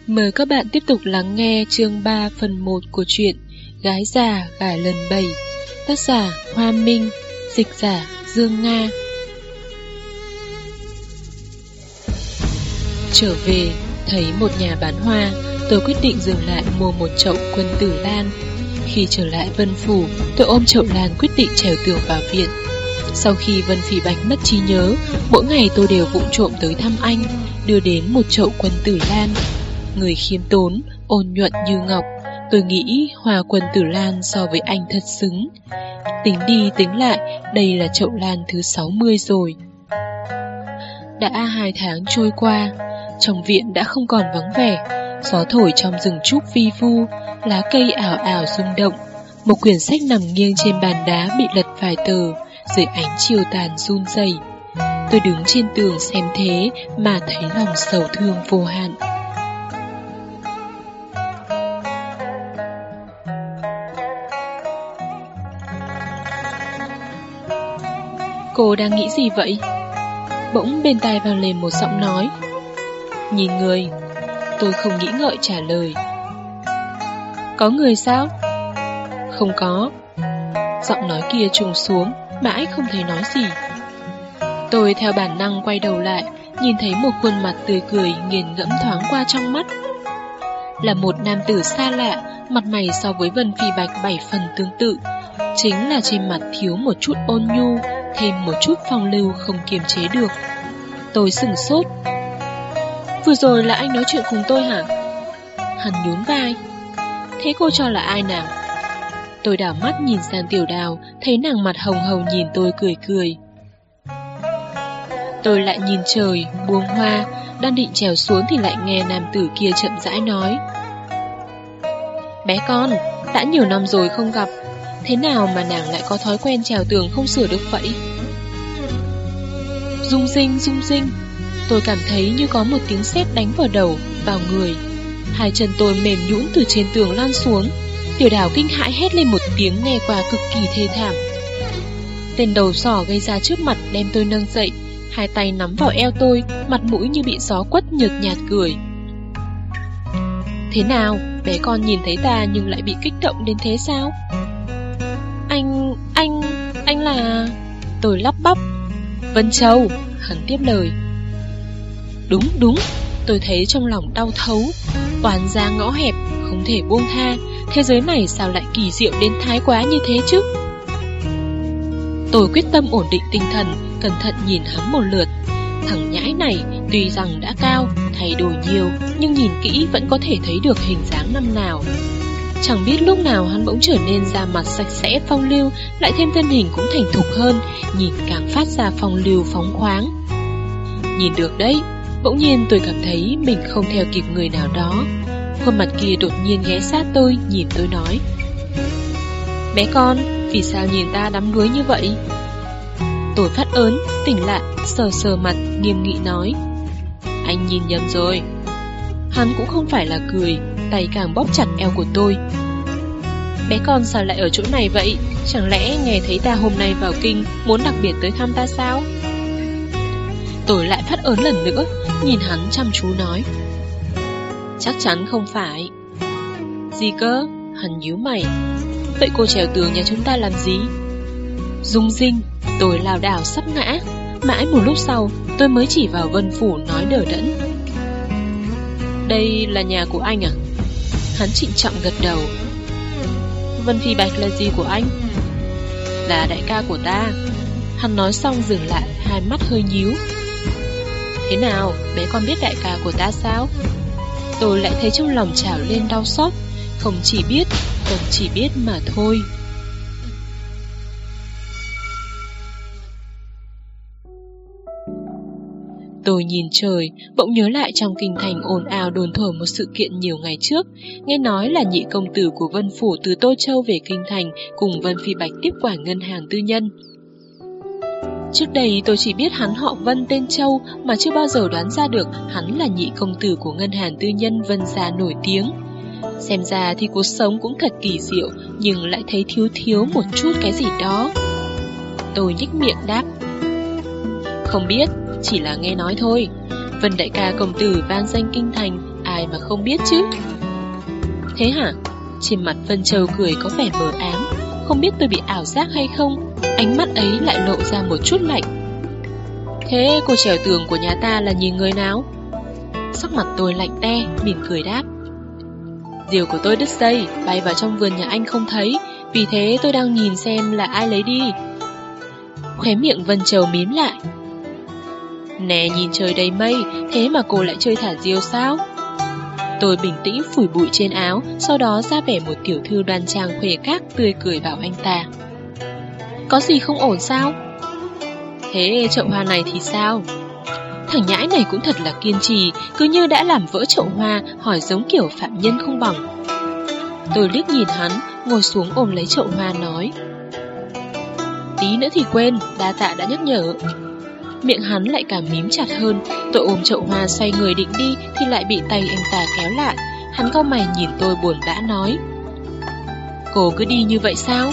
Mời các bạn tiếp tục lắng nghe chương 3 phần 1 của truyện Gái già gả lần 7. Tác giả Hoa Minh, dịch giả Dương Nga. Trở về, thấy một nhà bán hoa, tôi quyết định dừng lại mua một chậu quân tử lan. Khi trở lại Vân Phủ, tôi ôm chậu lan quyết định trèo tường vào viện. Sau khi Vân Phỉ Bạch mất trí nhớ, mỗi ngày tôi đều vụng trộm tới thăm anh, đưa đến một chậu quân tử lan. Người khiêm tốn, ôn nhuận như ngọc, tôi nghĩ hoa quân tử lan so với anh thật xứng. Tính đi tính lại, đây là chậu lan thứ 60 rồi. Đã 2 tháng trôi qua, trong viện đã không còn vắng vẻ. Gió thổi trong rừng trúc vi vu, lá cây ảo ảo rung động. Một quyển sách nằm nghiêng trên bàn đá bị lật vài tờ, dưới ánh chiều tàn run rẩy. Tôi đứng trên tường xem thế mà thấy lòng sầu thương vô hạn. Cô đang nghĩ gì vậy? Bỗng bên tai vang lên một giọng nói. Nhìn người. Tôi không nghĩ ngợi trả lời. Có người sao? Không có. Giọng nói kia trùng xuống, mãi không thấy nói gì. Tôi theo bản năng quay đầu lại, nhìn thấy một khuôn mặt tươi cười nghiền ngẫm thoáng qua trong mắt. Là một nam tử xa lạ, mặt mày so với Vân Phỉ Bạch 7 phần tương tự. Chính là trên mặt thiếu một chút ôn nhu, thêm một chút phong lưu không kiềm chế được. Tôi sửng sốt. Vừa rồi là anh nói chuyện cùng tôi hả? Hắn nhún vai. Thế cô cho là ai nào? Tôi đảo mắt nhìn sang Tiểu Đào, thấy nàng mặt hồng hồng nhìn tôi cười cười. Tôi lại nhìn trời, buông hoa, đang định trèo xuống thì lại nghe nam tử kia chậm rãi nói. Bé con, đã nhiều năm rồi không gặp, thế nào mà nàng lại có thói quen trèo tường không sửa được vậy? Rung rinh, tôi cảm thấy như có một tiếng sét đánh vào đầu, vào người. Hai chân tôi mềm nhũn từ trên tường lan xuống. Tiểu Đào kinh hãi hét lên một tiếng nghe qua cực kỳ thê thảm. Tên đầu sỏ gây ra trước mặt đem tôi nâng dậy, hai tay nắm vào eo tôi, mặt mũi như bị gió quất nhợt nhạt cười. Thế nào, bé con nhìn thấy ta nhưng lại bị kích động đến thế sao? Anh là... Tôi lắp bắp. Vân Châu, hắn tiếp lời. Đúng, tôi thấy trong lòng đau thấu. Oán ra ngõ hẹp, không thể buông tha. Thế giới này sao lại kỳ diệu đến thái quá như thế chứ? Tôi quyết tâm ổn định tinh thần, cẩn thận nhìn hắn một lượt. Thằng nhãi này tuy rằng đã cao, thay đổi nhiều, nhưng nhìn kỹ vẫn có thể thấy được hình dáng năm nào. Chẳng biết lúc nào hắn bỗng trở nên da mặt sạch sẽ phong lưu, lại thêm thân hình cũng thành thục hơn, nhìn càng phát ra phong lưu phóng khoáng. Nhìn được đấy, bỗng nhiên tôi cảm thấy mình không theo kịp người nào đó. Khuôn mặt kia đột nhiên ghé sát tôi, nhìn tôi nói. Bé con, vì sao nhìn ta đắm đuối như vậy? Tôi phát ớn, tỉnh lại, sờ mặt, nghiêm nghị nói. Anh nhìn nhầm rồi. Hắn cũng không phải là cười, tay càng bóp chặt eo của tôi. Bé con sao lại ở chỗ này vậy? Chẳng lẽ nghe thấy ta hôm nay vào kinh, muốn đặc biệt tới thăm ta sao? Tôi lại phát ớn lần nữa, nhìn hắn chăm chú nói. Chắc chắn không phải. Gì cơ? Hắn nhíu mày. Vậy cô trèo tường nhà chúng ta làm gì? Rung rinh, tôi lảo đảo sắp ngã. Mãi một lúc sau, tôi mới chỉ vào Vân Phủ nói đờ đẫn. Đây là nhà của anh à? Hắn trịnh trọng gật đầu. Vân Phỉ Bạch là gì của anh? Là đại ca của ta. Hắn nói xong dừng lại, hai mắt hơi nhíu. Thế nào, bé con biết đại ca của ta sao? Tôi lại thấy trong lòng trào lên đau xót. Không chỉ biết mà thôi. Tôi nhìn trời, bỗng nhớ lại trong kinh thành ồn ào đồn thổi một sự kiện nhiều ngày trước. Nghe nói là nhị công tử của Vân Phủ từ Tô Châu về kinh thành cùng Vân Phỉ Bạch tiếp quản ngân hàng tư nhân. Trước đây tôi chỉ biết hắn họ Vân tên Châu, mà chưa bao giờ đoán ra được hắn là nhị công tử của ngân hàng tư nhân Vân gia nổi tiếng. Xem ra thì cuộc sống cũng thật kỳ diệu, nhưng lại thấy thiếu một chút cái gì đó. Tôi nhếch miệng đáp. Không biết, chỉ là nghe nói thôi. Vân đại ca công tử vang danh kinh thành, ai mà không biết chứ. Thế hả? Trên mặt Vân Châu cười có vẻ mờ ám. Không biết tôi bị ảo giác hay không, ánh mắt ấy lại lộ ra một chút lạnh. Thế cô trèo tường của nhà ta là nhìn người nào? Sắc mặt tôi lạnh te, mỉm cười đáp. Diều của tôi đứt dây, bay vào trong vườn nhà anh không thấy, vì thế tôi đang nhìn xem là ai lấy đi. Khóe miệng Vân Châu mím lại. Nè, nhìn trời đầy mây, thế mà cô lại chơi thả diều sao? Tôi bình tĩnh phủi bụi trên áo, sau đó ra vẻ một tiểu thư đoan trang khuê các, tươi cười bảo anh ta. Có gì không ổn sao? Thế chậu hoa này thì sao? Thằng nhãi này cũng thật là kiên trì, cứ như đã làm vỡ chậu hoa, hỏi giống kiểu phạm nhân không bằng. Tôi liếc nhìn hắn, ngồi xuống ôm lấy chậu hoa nói. Tí nữa thì quên, đa tạ đã nhắc nhở. Miệng hắn lại càng mím chặt hơn. Tôi ôm chậu hoa xoay người định đi thì lại bị tay anh ta kéo lại. Hắn cau mày nhìn tôi buồn bã nói. Cô cứ đi như vậy sao?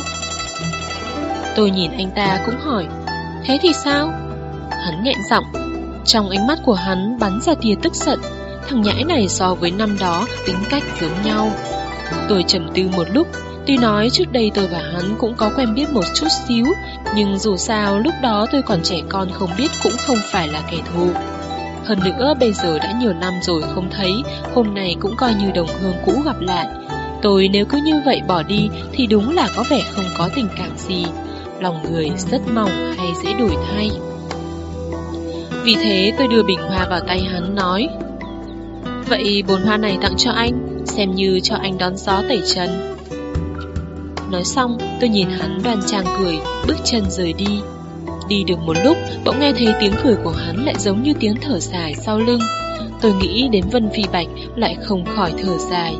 Tôi nhìn anh ta cũng hỏi. Thế thì sao? Hắn nghẹn giọng. Trong ánh mắt của hắn bắn ra tia tức giận. Thằng nhãi này so với năm đó tính cách giống nhau. Tôi trầm tư một lúc. Tuy nói trước đây tôi và hắn cũng có quen biết một chút xíu, nhưng dù sao lúc đó tôi còn trẻ con không biết cũng không phải là kẻ thù. Hơn nữa bây giờ đã nhiều năm rồi không thấy, hôm nay cũng coi như đồng hương cũ gặp lại. Tôi nếu cứ như vậy bỏ đi thì đúng là có vẻ không có tình cảm gì. Lòng người rất mỏng hay dễ đổi thay. Vì thế tôi đưa bình hoa vào tay hắn nói. Vậy bồn hoa này tặng cho anh, xem như cho anh đón gió tẩy trần. Nói xong tôi nhìn hắn đoan trang cười, bước chân rời đi. Đi được một lúc bỗng nghe thấy tiếng cười của hắn lại giống như tiếng thở dài sau lưng. Tôi nghĩ đến Vân Phi Bạch lại không khỏi thở dài.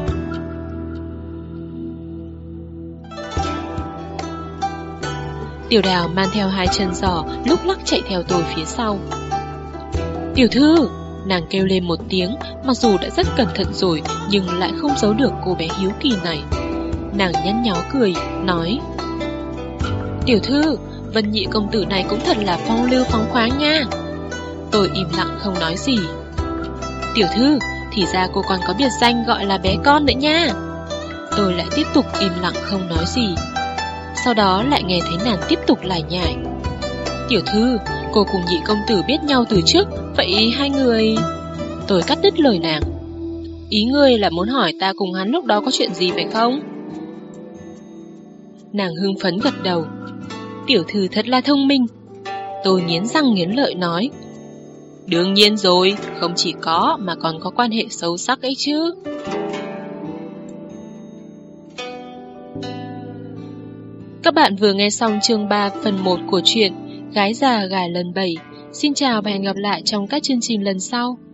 Tiểu Đào mang theo hai chân giò lúc lắc chạy theo tôi phía sau. Tiểu thư! Nàng kêu lên một tiếng, mặc dù đã rất cẩn thận rồi nhưng lại không giấu được cô bé hiếu kỳ này. Nàng nhăn nhó cười, nói. Tiểu thư, Vân nhị công tử này cũng thật là phong lưu phóng khoáng nha. Tôi im lặng không nói gì. Tiểu thư, thì ra cô còn có biệt danh gọi là bé con nữa nha. Tôi lại tiếp tục im lặng không nói gì. Sau đó lại nghe thấy nàng tiếp tục lải nhải. Tiểu thư, cô cùng nhị công tử biết nhau từ trước, vậy hai người... Tôi cắt đứt lời nàng. Ý ngươi là muốn hỏi ta cùng hắn lúc đó có chuyện gì phải không? Nàng hưng phấn gật đầu. Tiểu thư thật là thông minh. Tôi nghiến răng nghiến lợi nói. Đương nhiên rồi, không chỉ có mà còn có quan hệ sâu sắc ấy chứ. Các bạn vừa nghe xong chương 3 phần 1 của truyện Gái già gà lần 7. Xin chào và hẹn gặp lại trong các chương trình lần sau.